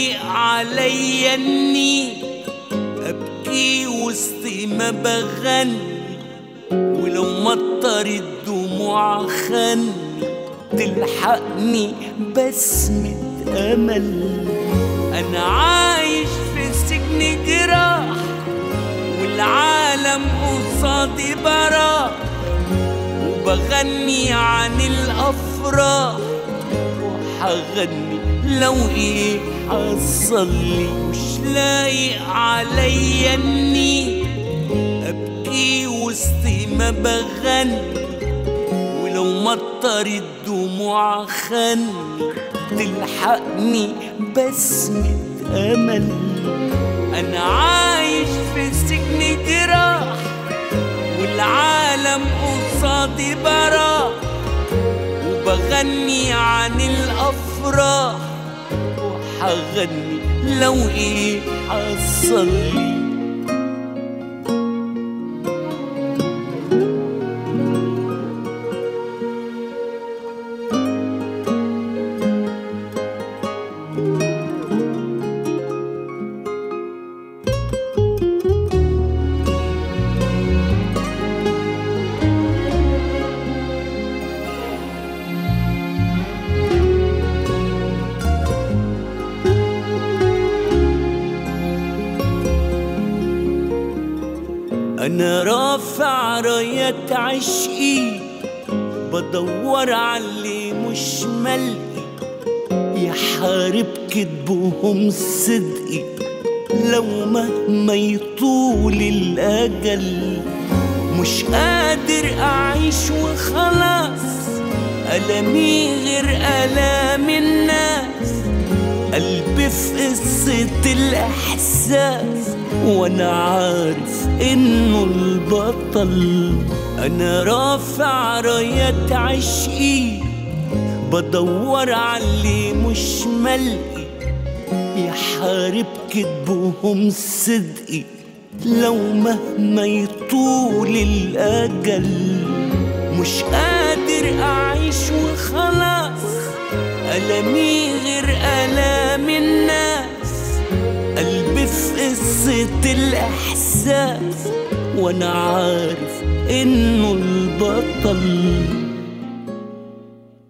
لايق عليا اني ابكي وسط ما بغني، ولو مطر الدموع خني تلحقني بسمة امل. انا عايش في سجن جراح والعالم قصادي براح، وبغني عن الافراح وحغني لو ايه حصلي. مش لايق عليا اني ابكي وسط ما بغني، ولو مطر الدموع خني تلحقني بسمة امل. انا عايش في سجن جراح والعالم قصادي براح، وبغني عن الافراح وحغني لو ايه حصلي. أنا رافع رايات عشقي بدور عاللي مش ملقي، يحارب كدبهم صدقي لو مهما يطول الأجل. مش قادر أعيش وخلاص، ألمي غير ألام الناس، قلبي في قصة الإحساس وأنا عارف إنه البطل. أنا رافع رايات عشقي بدور عاللي مش ملقي، يحارب كدبهم صدقي لو مهما يطول الأجل. مش قادر أعيش وخلاص، ألمي غير ألام الناس، قلبي في قصة الإحساس وأنا عارف إنه البطل.